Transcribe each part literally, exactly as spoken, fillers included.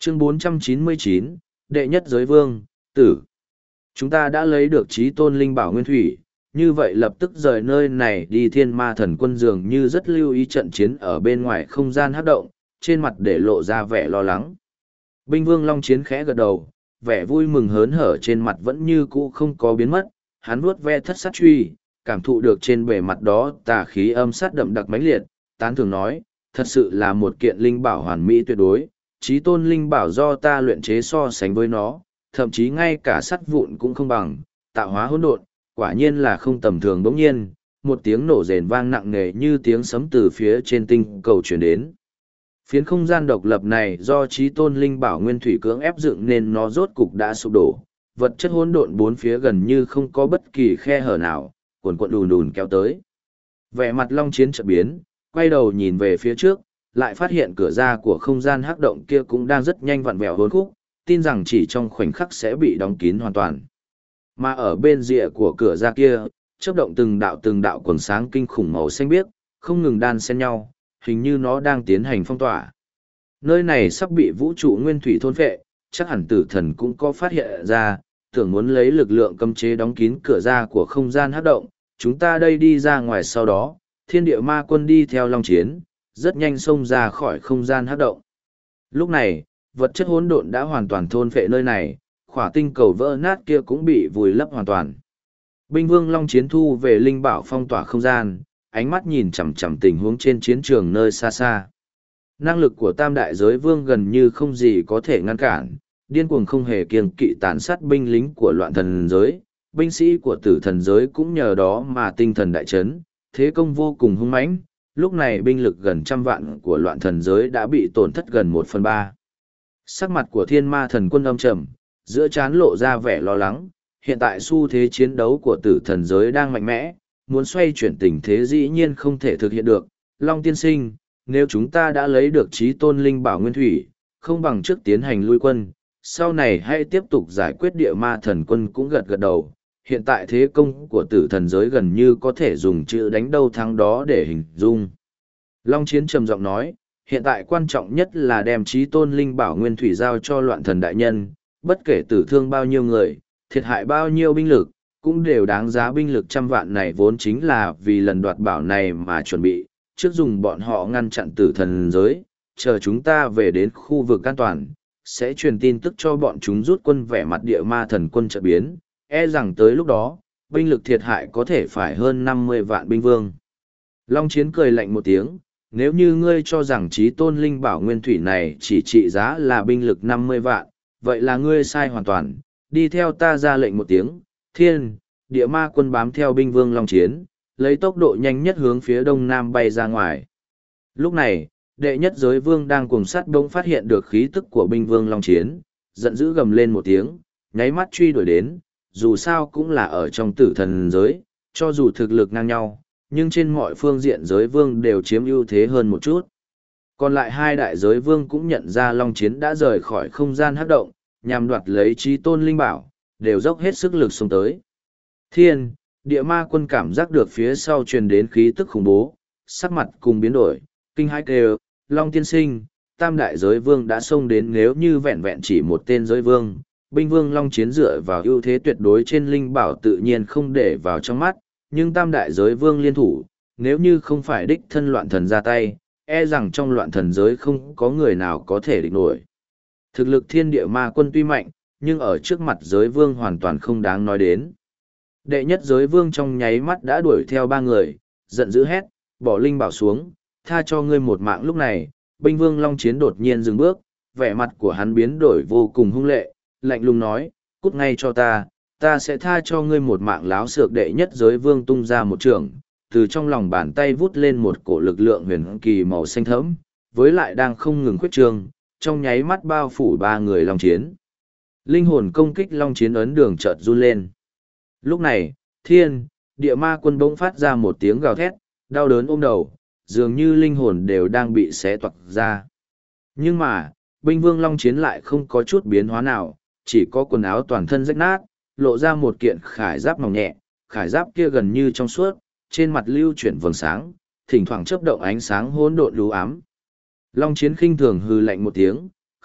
Chương bốn trăm chín mươi chín, Đệ nhất giới vương, tử. Chúng ta đã lấy được chí tôn linh bảo nguyên thủy, như vậy lập tức rời nơi này đi. Thiên ma thần quân dường như rất lưu ý trận chiến ở bên ngoài không gian hấp động, trên mặt để lộ ra vẻ lo lắng. Binh vương Long Chiến khẽ gật đầu, vẻ vui mừng hớn hở trên mặt vẫn như cũ không có biến mất, hắn vuốt ve thất sát truy, cảm thụ được trên bề mặt đó tà khí âm sát đậm đặc mãnh liệt, tán thường nói, thật sự là một kiện linh bảo hoàn mỹ tuyệt đối, chí tôn linh bảo do ta luyện chế so sánh với nó, thậm chí ngay cả sắt vụn cũng không bằng, tạo hóa hỗn độn, quả nhiên là không tầm thường. Bỗng nhiên, một tiếng nổ rền vang nặng nề như tiếng sấm từ phía trên tinh cầu truyền đến. Phiến không gian độc lập này do chí tôn linh bảo nguyên thủy cưỡng ép dựng nên nó rốt cục đã sụp đổ, vật chất hỗn độn bốn phía gần như không có bất kỳ khe hở nào, cuồn cuộn đùn đùn kéo tới. Vẻ mặt Long Chiến chợt biến, quay đầu nhìn về phía trước, lại phát hiện cửa ra của không gian hắc động kia cũng đang rất nhanh vặn vẹo hỗn khúc, tin rằng chỉ trong khoảnh khắc sẽ bị đóng kín hoàn toàn. Mà ở bên rìa của cửa ra kia, chớp động từng đạo từng đạo quần sáng kinh khủng màu xanh biếc, không ngừng đan xen nhau, hình như nó đang tiến hành phong tỏa. Nơi này sắp bị vũ trụ nguyên thủy thôn phệ, chắc hẳn tử thần cũng có phát hiện ra, tưởng muốn lấy lực lượng cấm chế đóng kín cửa ra của không gian hắc động, chúng ta đây đi ra ngoài. Sau đó, thiên địa ma quân đi theo Long Chiến, rất nhanh xông ra khỏi không gian hắc động. Lúc này, vật chất hỗn độn đã hoàn toàn thôn phệ nơi này, khỏa tinh cầu vỡ nát kia cũng bị vùi lấp hoàn toàn. Binh vương Long Chiến thu về linh bảo phong tỏa không gian, ánh mắt nhìn chằm chằm tình huống trên chiến trường nơi xa xa. Năng lực của tam đại giới vương gần như không gì có thể ngăn cản, điên cuồng không hề kiêng kỵ tàn sát binh lính của loạn thần giới, binh sĩ của tử thần giới cũng nhờ đó mà tinh thần đại chấn, thế công vô cùng hung mãnh. Lúc này binh lực gần trăm vạn của loạn thần giới đã bị tổn thất gần một phần ba. Sắc mặt của thiên ma thần quân âm trầm, giữa trán lộ ra vẻ lo lắng, hiện tại xu thế chiến đấu của tử thần giới đang mạnh mẽ, muốn xoay chuyển tình thế dĩ nhiên không thể thực hiện được. Long tiên sinh, nếu chúng ta đã lấy được chí tôn linh bảo nguyên thủy, không bằng trước tiến hành lui quân, sau này hãy tiếp tục giải quyết. Địa ma thần quân cũng gật gật đầu, hiện tại thế công của tử thần giới gần như có thể dùng chữ đánh đâu thắng đó để hình dung. Long Chiến trầm giọng nói, hiện tại quan trọng nhất là đem chí tôn linh bảo nguyên thủy giao cho loạn thần đại nhân, bất kể tử thương bao nhiêu người, thiệt hại bao nhiêu binh lực, cũng đều đáng giá. Binh lực trăm vạn này vốn chính là vì lần đoạt bảo này mà chuẩn bị, trước dùng bọn họ ngăn chặn tử thần giới, chờ chúng ta về đến khu vực an toàn, sẽ truyền tin tức cho bọn chúng rút quân. Vẻ mặt địa ma thần quân chợt biến, e rằng tới lúc đó, binh lực thiệt hại có thể phải hơn năm mươi vạn binh vương. Long Chiến cười lạnh một tiếng, nếu như ngươi cho rằng chí tôn linh bảo nguyên thủy này chỉ trị giá là binh lực năm mươi vạn, vậy là ngươi sai hoàn toàn. Đi theo ta. Ra lệnh một tiếng, thiên, địa ma quân bám theo binh vương Long Chiến, lấy tốc độ nhanh nhất hướng phía đông nam bay ra ngoài. Lúc này, đệ nhất giới vương đang cùng sát bỗng phát hiện được khí tức của binh vương Long Chiến, giận dữ gầm lên một tiếng, nháy mắt truy đuổi đến. Dù sao cũng là ở trong tử thần giới, cho dù thực lực ngang nhau, nhưng trên mọi phương diện giới vương đều chiếm ưu thế hơn một chút. Còn lại hai đại giới vương cũng nhận ra Long Chiến đã rời khỏi không gian hắc động, nhằm đoạt lấy chí tôn linh bảo, đều dốc hết sức lực xông tới. Thiên, địa ma quân cảm giác được phía sau truyền đến khí tức khủng bố, sắc mặt cùng biến đổi, kinh hãi kêu, Long tiên sinh, tam đại giới vương đã xông đến. Nếu như vẹn vẹn chỉ một tên giới vương, binh vương Long Chiến dựa vào ưu thế tuyệt đối trên linh bảo tự nhiên không để vào trong mắt, nhưng tam đại giới vương liên thủ, nếu như không phải đích thân loạn thần ra tay, e rằng trong loạn thần giới không có người nào có thể địch nổi. Thực lực thiên địa ma quân tuy mạnh, nhưng ở trước mặt giới vương hoàn toàn không đáng nói đến. Đệ nhất giới vương trong nháy mắt đã đuổi theo ba người, giận dữ hét, bỏ linh bảo xuống, tha cho ngươi một mạng. Lúc này, binh vương Long Chiến đột nhiên dừng bước, vẻ mặt của hắn biến đổi vô cùng hung lệ, lạnh lùng nói, cút ngay cho ta, ta sẽ tha cho ngươi một mạng. Láo xược. Đệ nhất giới vương tung ra một trường, từ trong lòng bàn tay vút lên một cổ lực lượng huyền kỳ màu xanh thẫm, với lại đang không ngừng khuyết trương, trong nháy mắt bao phủ ba người Long Chiến. Linh hồn công kích Long Chiến ấn đường chợt run lên. Lúc này, thiên, địa ma quân bỗng phát ra một tiếng gào thét, đau đớn ôm đầu, dường như linh hồn đều đang bị xé toạc ra. Nhưng mà, binh vương Long Chiến lại không có chút biến hóa nào, chỉ có quần áo toàn thân rách nát, lộ ra một kiện khải giáp mỏng nhẹ, khải giáp kia gần như trong suốt, trên mặt lưu chuyển vầng sáng, thỉnh thoảng chớp động ánh sáng hỗn độn lú ám. Long Chiến khinh thường hừ lạnh một tiếng,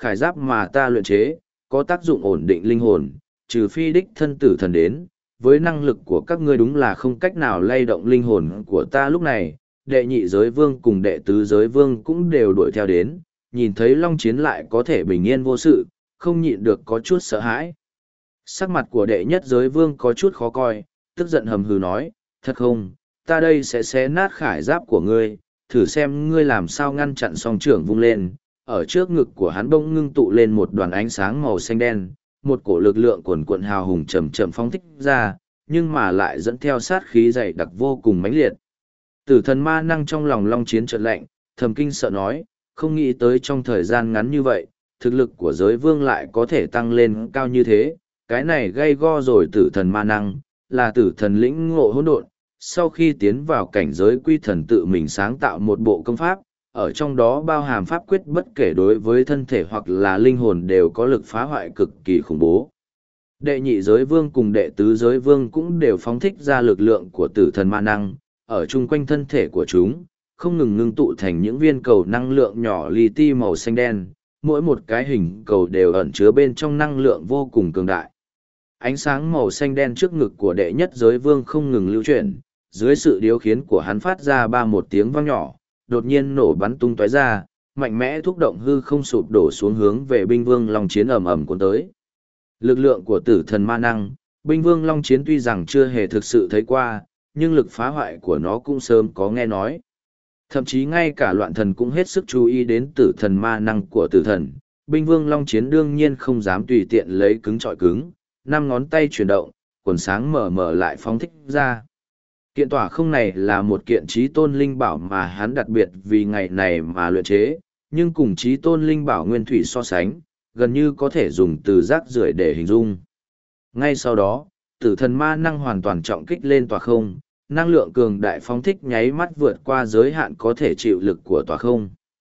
khải giáp mà ta luyện chế, có tác dụng ổn định linh hồn, trừ phi đích thân tử thần đến, với năng lực của các ngươi đúng là không cách nào lay động linh hồn của ta lúc này. Đệ nhị giới vương cùng đệ tứ giới vương cũng đều đuổi theo đến, nhìn thấy Long Chiến lại có thể bình yên vô sự, không nhịn được có chút sợ hãi. Sắc mặt của đệ nhất giới vương có chút khó coi, tức giận hầm hừ nói, thật không, ta đây sẽ xé nát khải giáp của ngươi, thử xem ngươi làm sao ngăn chặn. Song trưởng vung lên, ở trước ngực của hắn bỗng ngưng tụ lên một đoàn ánh sáng màu xanh đen, một cổ lực lượng cuồn cuộn hào hùng chậm chậm phóng thích ra, nhưng mà lại dẫn theo sát khí dày đặc vô cùng mãnh liệt. Tử thần ma năng trong lòng Long Chiến chợt lạnh, thầm kinh sợ nói, không nghĩ tới trong thời gian ngắn như vậy, thực lực của giới vương lại có thể tăng lên cao như thế, cái này gây go rồi. Tử thần ma năng, là tử thần lĩnh ngộ hỗn độn, sau khi tiến vào cảnh giới quy thần tự mình sáng tạo một bộ công pháp, ở trong đó bao hàm pháp quyết bất kể đối với thân thể hoặc là linh hồn đều có lực phá hoại cực kỳ khủng bố. Đệ nhị giới vương cùng đệ tứ giới vương cũng đều phóng thích ra lực lượng của tử thần ma năng, ở chung quanh thân thể của chúng, không ngừng ngưng tụ thành những viên cầu năng lượng nhỏ li ti màu xanh đen, mỗi một cái hình cầu đều ẩn chứa bên trong năng lượng vô cùng cường đại. Ánh sáng màu xanh đen trước ngực của đệ nhất giới vương không ngừng lưu chuyển, dưới sự điều khiển của hắn phát ra ba một tiếng vang nhỏ, đột nhiên nổ bắn tung tóe ra, mạnh mẽ thúc động hư không sụp đổ xuống hướng về binh vương Long Chiến ầm ầm cuốn tới. Lực lượng của tử thần ma năng, binh vương Long Chiến tuy rằng chưa hề thực sự thấy qua, nhưng lực phá hoại của nó cũng sớm có nghe nói. Thậm chí ngay cả loạn thần cũng hết sức chú ý đến tử thần ma năng của tử thần, binh vương Long Chiến đương nhiên không dám tùy tiện lấy cứng trọi cứng, năm ngón tay chuyển động, quần sáng mở mở lại phóng thích ra. Kiện tỏa không này là một kiện trí tôn linh bảo mà hắn đặc biệt vì ngày này mà luyện chế, nhưng cùng trí tôn linh bảo nguyên thủy so sánh, gần như có thể dùng từ rác rưởi để hình dung. Ngay sau đó, tử thần ma năng hoàn toàn trọng kích lên tòa không, năng lượng cường đại phóng thích nháy mắt vượt qua giới hạn có thể chịu lực của tòa không.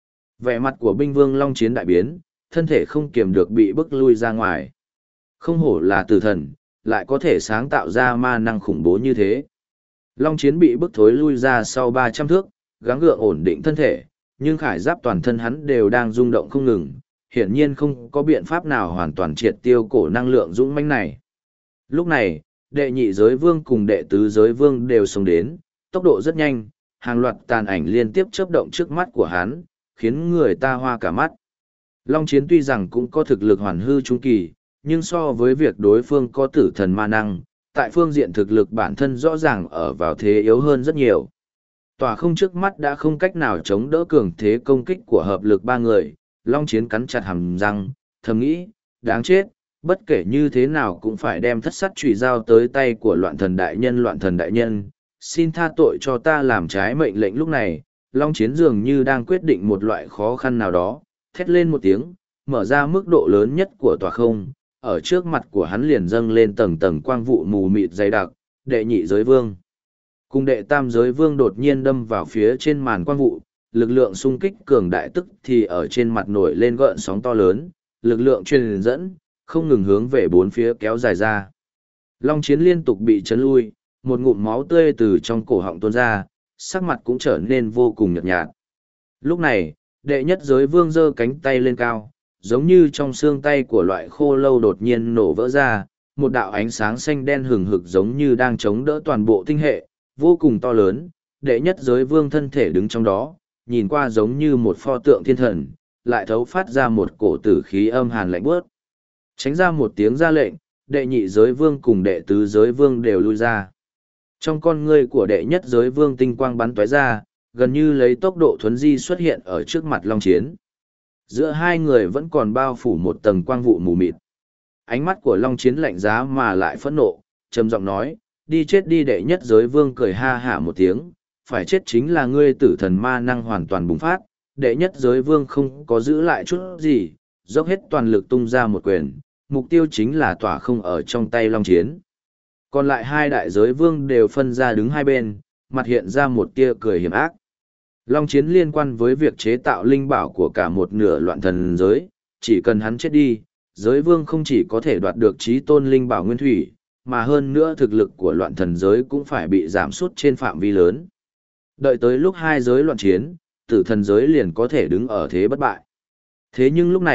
Vẻ mặt của binh vương Long Chiến đại biến, thân thể không kiềm được bị bức lui ra ngoài. Không hổ là tử thần, lại có thể sáng tạo ra ma năng khủng bố như thế. Long Chiến bị bức thối lui ra sau ba trăm thước, gắng gượng ổn định thân thể, nhưng khải giáp toàn thân hắn đều đang rung động không ngừng, hiển nhiên không có biện pháp nào hoàn toàn triệt tiêu cổ năng lượng dũng mãnh này. Lúc này, đệ nhị giới vương cùng đệ tứ giới vương đều xông đến, tốc độ rất nhanh, hàng loạt tàn ảnh liên tiếp chớp động trước mắt của hắn, khiến người ta hoa cả mắt. Long Chiến tuy rằng cũng có thực lực hoàn hư trung kỳ, nhưng so với việc đối phương có tử thần ma năng, tại phương diện thực lực bản thân rõ ràng ở vào thế yếu hơn rất nhiều. Tòa không trước mắt đã không cách nào chống đỡ cường thế công kích của hợp lực ba người, Long Chiến cắn chặt hàm răng, thầm nghĩ, đáng chết, bất kể như thế nào cũng phải đem thất sắt chùy giao tới tay của loạn thần đại nhân. Loạn thần đại nhân, xin tha tội cho ta làm trái mệnh lệnh. Lúc này, Long Chiến dường như đang quyết định một loại khó khăn nào đó, thét lên một tiếng, mở ra mức độ lớn nhất của tòa không, ở trước mặt của hắn liền dâng lên tầng tầng quang vụ mù mịt dày đặc, đệ nhị giới vương cùng đệ tam giới vương đột nhiên đâm vào phía trên màn quang vụ, lực lượng xung kích cường đại tức thì ở trên mặt nổi lên gợn sóng to lớn, lực lượng truyền dẫn, không ngừng hướng về bốn phía kéo dài ra. Long Chiến liên tục bị chấn lui, một ngụm máu tươi từ trong cổ họng tuôn ra, sắc mặt cũng trở nên vô cùng nhợt nhạt. Lúc này, đệ nhất giới vương giơ cánh tay lên cao, giống như trong xương tay của loại khô lâu đột nhiên nổ vỡ ra, một đạo ánh sáng xanh đen hừng hực giống như đang chống đỡ toàn bộ tinh hệ, vô cùng to lớn. Đệ nhất giới vương thân thể đứng trong đó, nhìn qua giống như một pho tượng thiên thần, lại thấu phát ra một cổ tử khí âm hàn lạnh buốt. Tránh ra một tiếng ra lệnh, đệ nhị giới vương cùng đệ tứ giới vương đều lui ra. Trong con ngươi của đệ nhất giới vương tinh quang bắn tóe ra, gần như lấy tốc độ thuấn di xuất hiện ở trước mặt Long Chiến. Giữa hai người vẫn còn bao phủ một tầng quang vụ mù mịt. Ánh mắt của Long Chiến lạnh giá mà lại phẫn nộ, trầm giọng nói, đi chết đi. Đệ nhất giới vương cười ha hả một tiếng, phải chết chính là ngươi. Tử thần ma năng hoàn toàn bùng phát, đệ nhất giới vương không có giữ lại chút gì, dốc hết toàn lực tung ra một quyền, mục tiêu chính là tỏa không ở trong tay Long Chiến. Còn lại hai đại giới vương đều phân ra đứng hai bên, mặt hiện ra một tia cười hiểm ác. Long Chiến liên quan với việc chế tạo linh bảo của cả một nửa loạn thần giới, chỉ cần hắn chết đi, giới vương không chỉ có thể đoạt được chí tôn linh bảo nguyên thủy, mà hơn nữa thực lực của loạn thần giới cũng phải bị giảm sút trên phạm vi lớn. Đợi tới lúc hai giới loạn chiến, tử thần giới liền có thể đứng ở thế bất bại. Thế nhưng lúc này,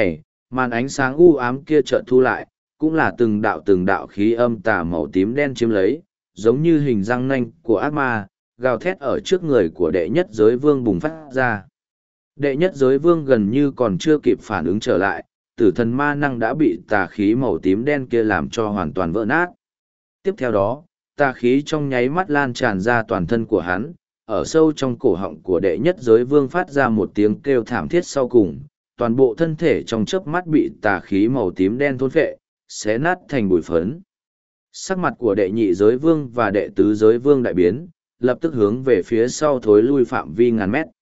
Màn ánh sáng u ám kia chợt thu lại, cũng là từng đạo từng đạo khí âm tà màu tím đen chiếm lấy, giống như hình răng nanh của ác ma, gào thét ở trước người của đệ nhất giới vương bùng phát ra. Đệ nhất giới vương gần như còn chưa kịp phản ứng trở lại, tử thần ma năng đã bị tà khí màu tím đen kia làm cho hoàn toàn vỡ nát. Tiếp theo đó, tà khí trong nháy mắt lan tràn ra toàn thân của hắn, ở sâu trong cổ họng của đệ nhất giới vương phát ra một tiếng kêu thảm thiết sau cùng, toàn bộ thân thể trong chớp mắt bị tà khí màu tím đen thôn phệ, xé nát thành bụi phấn. Sắc mặt của đệ nhị giới vương và đệ tứ giới vương đại biến, lập tức hướng về phía sau thối lui phạm vi ngàn mét.